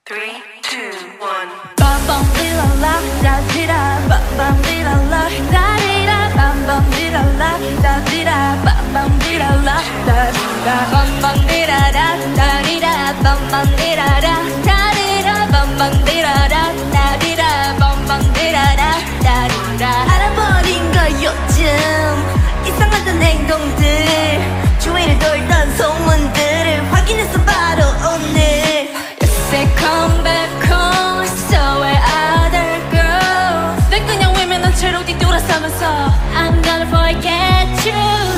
3, 2, 1. Bum bum dee la la, da dee da. Bum bum dee la la, da dee da. Bum bum dee la la, da dee da. Bum bum dee la la, da dee da. Bum bum dee da da, da dee da. Bum bum dee da da, da dee da. Bum bum dee da da, da dee da. Bum bum dee da da, da dee da. 알아버린 거 요즘 이상하던 행동들, 주위를 돌던 소문들을 확인했어 바로 오늘. You say come back home, so where other girls. 내 그냥 외면한 채로 뒤돌아서면서 I'm gonna forget you.